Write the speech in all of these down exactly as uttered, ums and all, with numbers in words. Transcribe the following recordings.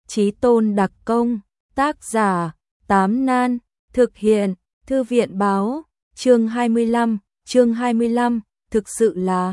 Chí tôn đặc công, tác giả, Tám Nan, thực hiện, Thư viện báo, chương hai mươi lăm, chương hai mươi lăm, thực sự là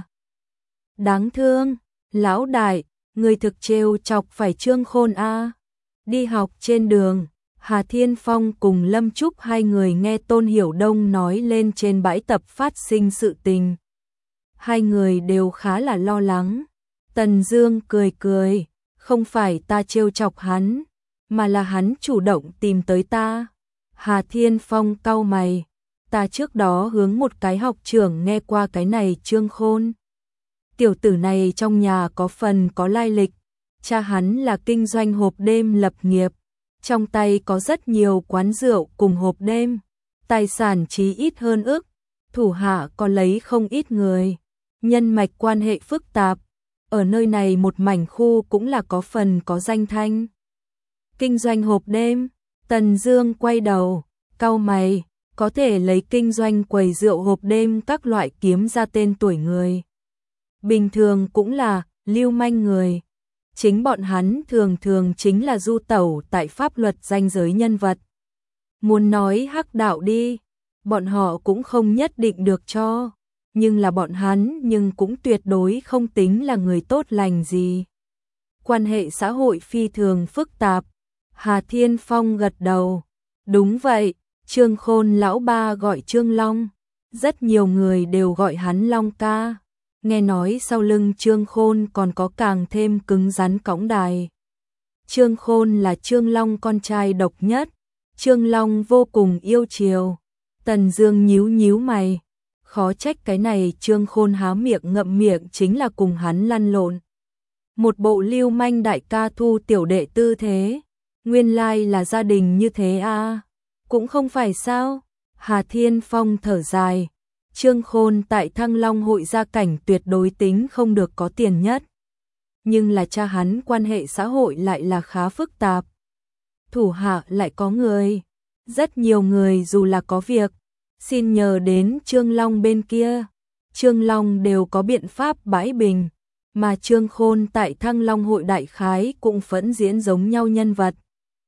đáng thương, lão đại, người thực trêu chọc phải Trương Khôn a. Đi học trên đường, Hà Thiên Phong cùng Lâm Trúc hai người nghe Tôn Hiểu Đông nói lên trên bãi tập phát sinh sự tình. Hai người đều khá là lo lắng. Tần Dương cười cười, không phải ta trêu chọc hắn, mà là hắn chủ động tìm tới ta. Hà Thiên Phong cau mày, ta trước đó hướng một cái học trưởng nghe qua cái này Trương Khôn. Tiểu tử này trong nhà có phần có lai lịch, cha hắn là kinh doanh hộp đêm lập nghiệp, trong tay có rất nhiều quán rượu cùng hộp đêm, tài sản chí ít hơn ức, thủ hạ có lấy không ít người, nhân mạch quan hệ phức tạp, ở nơi này một mảnh khu cũng là có phần có danh thanh. Kinh doanh hộp đêm, Tần Dương quay đầu, cau mày, có thể lấy kinh doanh quầy rượu hộp đêm các loại kiếm ra tên tuổi người. Bình thường cũng là lưu manh người. Chính bọn hắn thường thường chính là du tẩu tại pháp luật ranh giới nhân vật. Muốn nói hắc đạo đi, bọn họ cũng không nhất định được cho, nhưng là bọn hắn nhưng cũng tuyệt đối không tính là người tốt lành gì. Quan hệ xã hội phi thường phức tạp. Hà Thiên Phong gật đầu. Đúng vậy, Trương Khôn lão ba gọi Trương Long, rất nhiều người đều gọi hắn Long ca. Nghe nói sau lưng Trương Khôn còn có càng thêm cứng rắn cõng đài. Trương Khôn là Trương Long con trai độc nhất, Trương Long vô cùng yêu chiều. Tần Dương nhíu nhíu mày, khó trách cái này Trương Khôn há miệng ngậm miệng chính là cùng hắn lăn lộn. Một bộ lưu manh đại ca thu tiểu đệ tư thế, nguyên lai là gia đình như thế à? Cũng không phải sao? Hà Thiên Phong thở dài. Trương Khôn tại Thăng Long hội gia cảnh tuyệt đối tính không được có tiền nhất. Nhưng là cha hắn quan hệ xã hội lại là khá phức tạp. Thủ hạ lại có người. Rất nhiều người dù là có việc, xin nhờ đến Trương Long bên kia. Trương Long đều có biện pháp bãi bình. Mà Trương Khôn tại Thăng Long hội đại khái cũng phẫn diễn giống nhau nhân vật.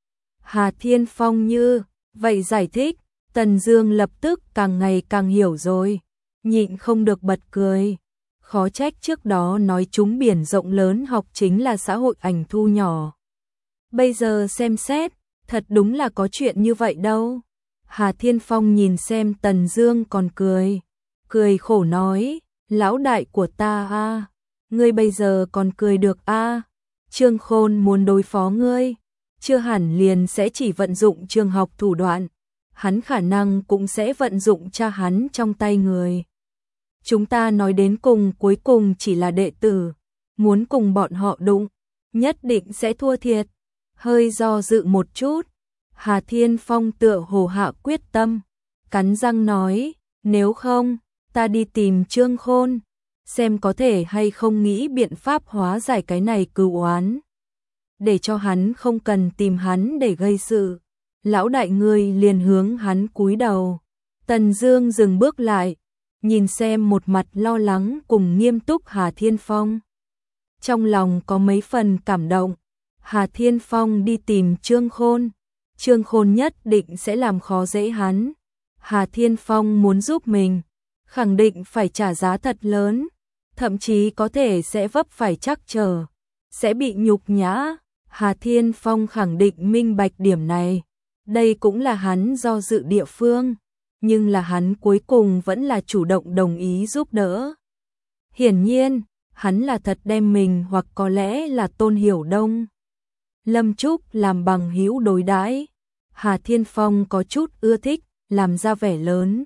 Hà Thiên Phong như, vậy giải thích. Tần Dương lập tức càng ngày càng hiểu rồi, nhịn không được bật cười. Khó trách trước đó nói chúng biển rộng lớn học chính là xã hội ảnh thu nhỏ. Bây giờ xem xét, thật đúng là có chuyện như vậy đâu. Hà Thiên Phong nhìn xem Tần Dương còn cười, cười khổ nói, lão đại của ta a, ngươi bây giờ còn cười được a? Trương Khôn muốn đối phó ngươi, chưa hẳn liền sẽ chỉ vận dụng trường học thủ đoạn. Hắn khả năng cũng sẽ vận dụng cha hắn trong tay người. Chúng ta nói đến cùng cuối cùng chỉ là đệ tử, muốn cùng bọn họ đụng, nhất định sẽ thua thiệt. Hơi do dự một chút, Hà Thiên Phong tựa hồ hạ quyết tâm, cắn răng nói, nếu không, ta đi tìm Trương Khôn, xem có thể hay không nghĩ biện pháp hóa giải cái này cừu oán, để cho hắn không cần tìm hắn để gây sự. Lão đại ngươi liền hướng hắn cúi đầu. Tần Dương dừng bước lại, nhìn xem một mặt lo lắng cùng nghiêm túc Hà Thiên Phong. Trong lòng có mấy phần cảm động. Hà Thiên Phong đi tìm Trương Khôn, Trương Khôn nhất định sẽ làm khó dễ hắn. Hà Thiên Phong muốn giúp mình, khẳng định phải trả giá thật lớn, thậm chí có thể sẽ vấp phải trắc trở, sẽ bị nhục nhã. Hà Thiên Phong khẳng định minh bạch điểm này. Đây cũng là hắn do dự địa phương, nhưng là hắn cuối cùng vẫn là chủ động đồng ý giúp đỡ. Hiển nhiên, hắn là thật đem mình hoặc có lẽ là Tôn Hiểu Đông, Lâm Trúc làm bằng hữu đối đãi. Hà Thiên Phong có chút ưa thích, làm ra vẻ lớn.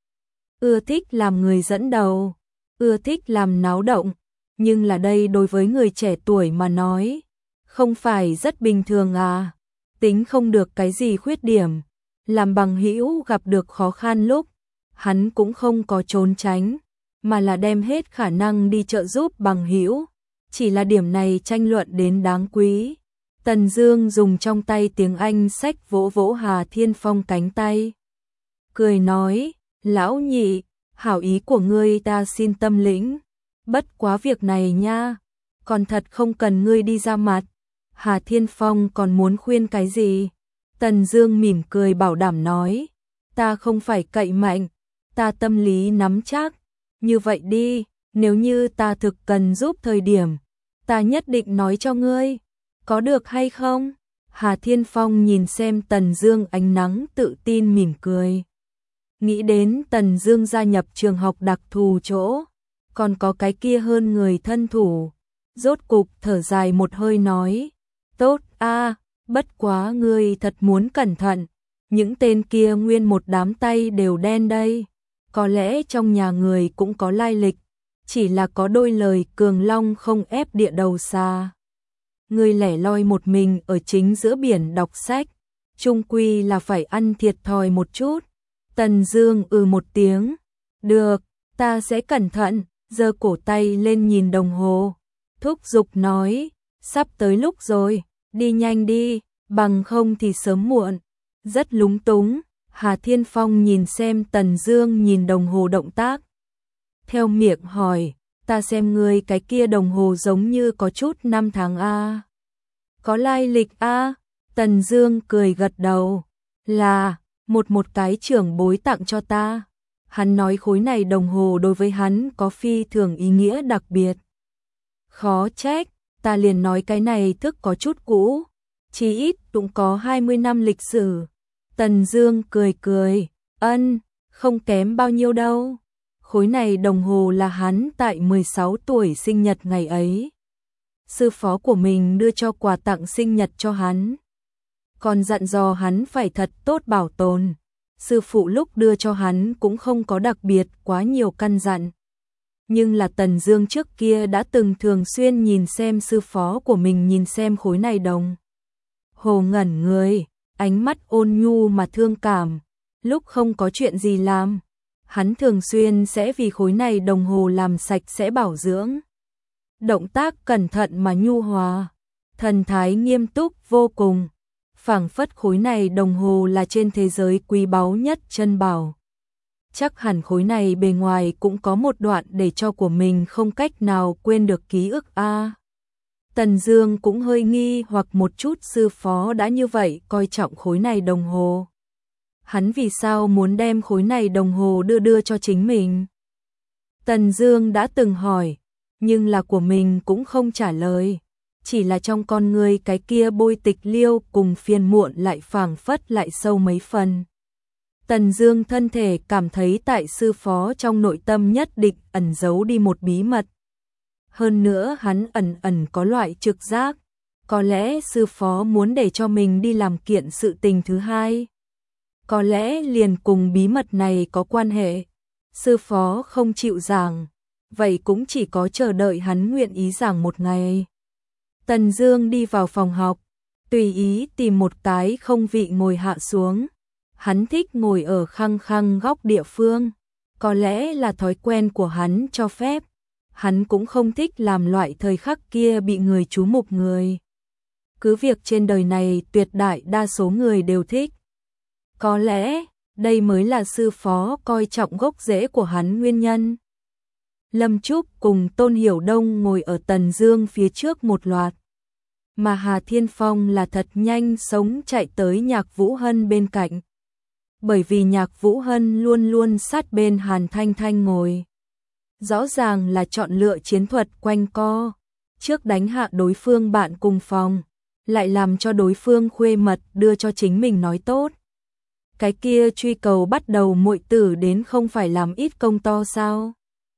Ưa thích làm người dẫn đầu, ưa thích làm náo động, nhưng là đây đối với người trẻ tuổi mà nói, không phải rất bình thường à? Tính không được cái gì khuyết điểm, làm bằng hữu gặp được khó khăn lúc, hắn cũng không có trốn tránh, mà là đem hết khả năng đi trợ giúp bằng hữu, chỉ là điểm này tranh luận đến đáng quý. Tần Dương dùng trong tay tiếng Anh sách vỗ vỗ Hà Thiên Phong cánh tay, cười nói, lão nhị, hảo ý của ngươi ta xin tâm lĩnh, bất quá việc này nha, còn thật không cần ngươi đi ra mặt. Hà Thiên Phong còn muốn khuyên cái gì? Tần Dương mỉm cười bảo đảm nói, ta không phải cậy mạnh, ta tâm lý nắm chắc, như vậy đi, nếu như ta thực cần giúp thời điểm, ta nhất định nói cho ngươi, có được hay không? Hà Thiên Phong nhìn xem Tần Dương ánh nắng tự tin mỉm cười. Nghĩ đến Tần Dương gia nhập trường học đặc thù chỗ, còn có cái kia hơn người thân thủ, rốt cục thở dài một hơi nói, tốt a, bất quá ngươi thật muốn cẩn thận, những tên kia nguyên một đám tay đều đen đây, có lẽ trong nhà người cũng có lai lịch, chỉ là có đôi lời cường long không ép địa đầu xa. Ngươi lẻ loi một mình ở chính giữa biển đọc sách, chung quy là phải ăn thiệt thòi một chút. Tần Dương ừ một tiếng, được, ta sẽ cẩn thận, giơ cổ tay lên nhìn đồng hồ, thúc giục nói, sắp tới lúc rồi, đi nhanh đi, bằng không thì sớm muộn. Rất lúng túng, Hà Thiên Phong nhìn xem Tần Dương nhìn đồng hồ động tác. Theo miệng hỏi, ta xem ngươi cái kia đồng hồ giống như có chút năm tháng a. Có lai lịch a? Tần Dương cười gật đầu, là một một cái trưởng bối tặng cho ta. Hắn nói khối này đồng hồ đối với hắn có phi thường ý nghĩa đặc biệt. Khó trách, ta liền nói cái này thức có chút cũ, chí ít cũng có hai mươi năm lịch sử. Tần Dương cười cười, ân, không kém bao nhiêu đâu. Khối này đồng hồ là hắn tại mười sáu tuổi sinh nhật ngày ấy. Sư phó của mình đưa cho quà tặng sinh nhật cho hắn. Còn dặn dò hắn phải thật tốt bảo tồn. Sư phụ lúc đưa cho hắn cũng không có đặc biệt quá nhiều căn dặn. Nhưng là Tần Dương trước kia đã từng thường xuyên nhìn xem sư phó của mình nhìn xem khối này đồng hồ ngẩn người, ánh mắt ôn nhu mà thương cảm. Lúc không có chuyện gì làm, hắn thường xuyên sẽ vì khối này đồng hồ làm sạch sẽ bảo dưỡng. Động tác cẩn thận mà nhu hòa, thần thái nghiêm túc vô cùng, phảng phất khối này đồng hồ là trên thế giới quý báu nhất chân bảo. Chắc hẳn khối này bề ngoài cũng có một đoạn để cho của mình không cách nào quên được ký ức a. Tần Dương cũng hơi nghi hoặc một chút sư phó đã như vậy coi trọng khối này đồng hồ. Hắn vì sao muốn đem khối này đồng hồ đưa đưa cho chính mình? Tần Dương đã từng hỏi, nhưng là của mình cũng không trả lời, chỉ là trong con người cái kia bôi tịch liêu cùng phiền muộn lại phảng phất lại sâu mấy phần. Tần Dương thân thể cảm thấy tại sư phó trong nội tâm nhất định ẩn giấu đi một bí mật. Hơn nữa hắn ẩn ẩn có loại trực giác, có lẽ sư phó muốn để cho mình đi làm kiện sự tình thứ hai. Có lẽ liền cùng bí mật này có quan hệ. Sư phó không chịu giảng, vậy cũng chỉ có chờ đợi hắn nguyện ý giảng một ngày. Tần Dương đi vào phòng học, tùy ý tìm một cái không vị ngồi hạ xuống. Hắn thích ngồi ở khăng khăng góc địa phương, có lẽ là thói quen của hắn cho phép. Hắn cũng không thích làm loại thời khắc kia bị người chú mục người. Cứ việc trên đời này tuyệt đại đa số người đều thích. Có lẽ, đây mới là sư phó coi trọng gốc rễ của hắn nguyên nhân. Lâm Trúc cùng Tôn Hiểu Đông ngồi ở Tần Dương phía trước một loạt. Mà Hà Thiên Phong là thật nhanh sống chạy tới Nhạc Vũ Hân bên cạnh. Bởi vì Nhạc Vũ Hân luôn luôn sát bên Hàn Thanh Thanh ngồi. Rõ ràng là chọn lựa chiến thuật quanh co. Trước đánh hạ đối phương bạn cùng phòng, lại làm cho đối phương khuê mật đưa cho chính mình nói tốt. Cái kia truy cầu bắt đầu muội tử đến không phải làm ít công to sao?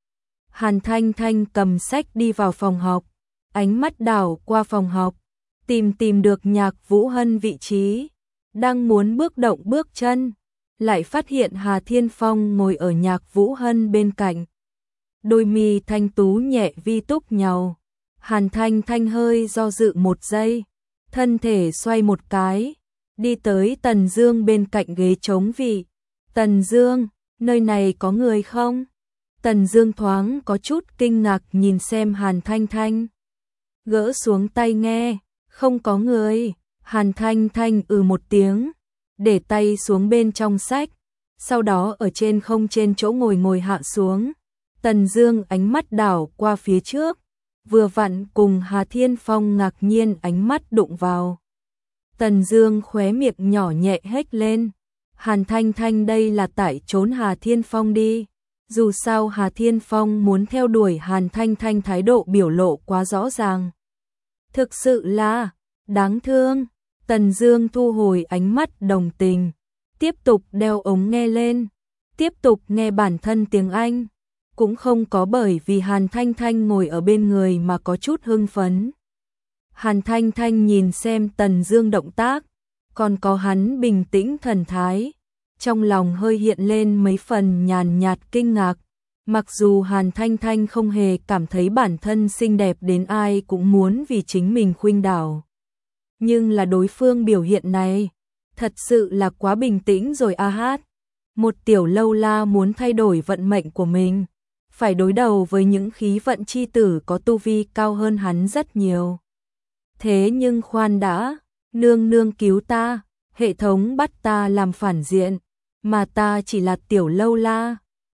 Hàn Thanh Thanh cầm sách đi vào phòng học, ánh mắt đảo qua phòng học, tìm tìm được Nhạc Vũ Hân vị trí, đang muốn bước động bước chân, lại phát hiện Hà Thiên Phong ngồi ở Nhạc Vũ Hân bên cạnh. Đôi mi thanh tú nhẹ vi túc nhau, Hàn Thanh Thanh hơi do dự một giây, thân thể xoay một cái, đi tới Tần Dương bên cạnh ghế trống vị. Tần Dương, nơi này có người không? Tần Dương thoáng có chút kinh ngạc nhìn xem Hàn Thanh Thanh. Gỡ xuống tay nghe, không có người. Hàn Thanh Thanh ừ một tiếng, để tay xuống bên trong sách, sau đó ở trên không trên chỗ ngồi ngồi hạ xuống. Tần Dương ánh mắt đảo qua phía trước, vừa vặn cùng Hà Thiên Phong ngạc nhiên ánh mắt đụng vào. Tần Dương khóe miệng nhỏ nhẹ hếch lên. Hàn Thanh Thanh đây là tại trốn Hà Thiên Phong đi. Dù sao Hà Thiên Phong muốn theo đuổi Hàn Thanh Thanh thái độ biểu lộ quá rõ ràng. Thực sự là đáng thương. Tần Dương thu hồi ánh mắt đồng tình, tiếp tục đeo ống nghe lên, tiếp tục nghe bản thân tiếng Anh, cũng không có bởi vì Hàn Thanh Thanh ngồi ở bên người mà có chút hưng phấn. Hàn Thanh Thanh nhìn xem Tần Dương động tác, còn có hắn bình tĩnh thần thái, trong lòng hơi hiện lên mấy phần nhàn nhạt kinh ngạc. Mặc dù Hàn Thanh Thanh không hề cảm thấy bản thân xinh đẹp đến ai cũng muốn vì chính mình khuynh đảo, nhưng là đối phương biểu hiện này, thật sự là quá bình tĩnh rồi a hát. Một tiểu lâu la muốn thay đổi vận mệnh của mình, phải đối đầu với những khí vận chi tử có tu vi cao hơn hắn rất nhiều. Thế nhưng khoan đã, nương nương cứu ta, hệ thống bắt ta làm phản diện, mà ta chỉ là tiểu lâu la.